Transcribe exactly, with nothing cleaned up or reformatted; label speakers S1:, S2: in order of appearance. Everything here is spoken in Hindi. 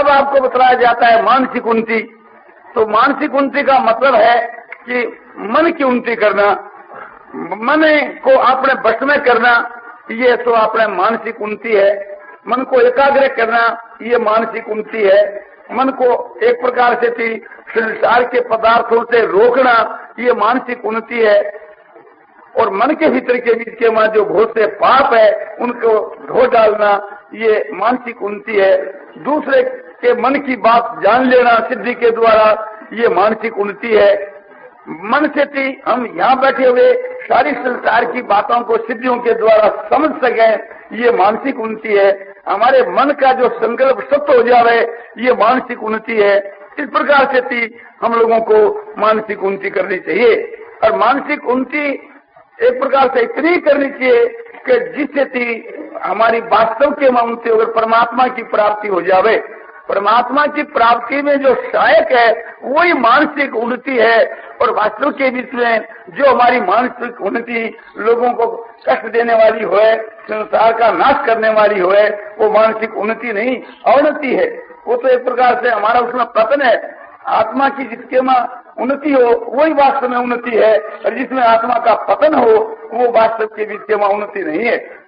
S1: अब आपको बताया जाता है मानसिक उन्नति। तो मानसिक उन्नति का मतलब है कि मन की उन्नति करना, मन को अपने बस में करना, ये तो अपने मानसिक उन्नति है। मन को एकाग्र करना, ये मानसिक उन्नति है। मन को एक प्रकार से संसार के पदार्थों से रोकना, ये मानसिक उन्नति है। और मन के भीतर के बीच के वहां जो बहुत से पाप है उनको धो डालना, ये मानसिक उन्नति है। दूसरे के मन की बात जान लेना सिद्धि के द्वारा, ये मानसिक उन्नति है। मन से थी हम यहाँ बैठे हुए सारी संसार की बातों को सिद्धियों के द्वारा समझ सकें, ये मानसिक उन्नति है। हमारे मन का जो संकल्प सत्य हो जावे, ये मानसिक उन्नति है। इस प्रकार से थी हम लोगों को मानसिक उन्नति करनी चाहिए। और मानसिक उन्नति एक प्रकार से इतनी करनी चाहिए कि जिससे थी हमारी वास्तव के उन्नति अगर परमात्मा की प्राप्ति हो जावे। परमात्मा की प्राप्ति में जो सहायक है वही मानसिक उन्नति है। और वास्तव के बीच में जो हमारी मानसिक उन्नति लोगों को कष्ट देने वाली हो, संसार का नाश करने वाली हो, वो मानसिक उन्नति नहीं, अवनति है। वो तो एक प्रकार से हमारा उसमें पतन है। आत्मा की जिसके में उन्नति हो वही वास्तव में उन्नति है, और जिसमें आत्मा का पतन हो वो वास्तव के बीच के में उन्नति नहीं है।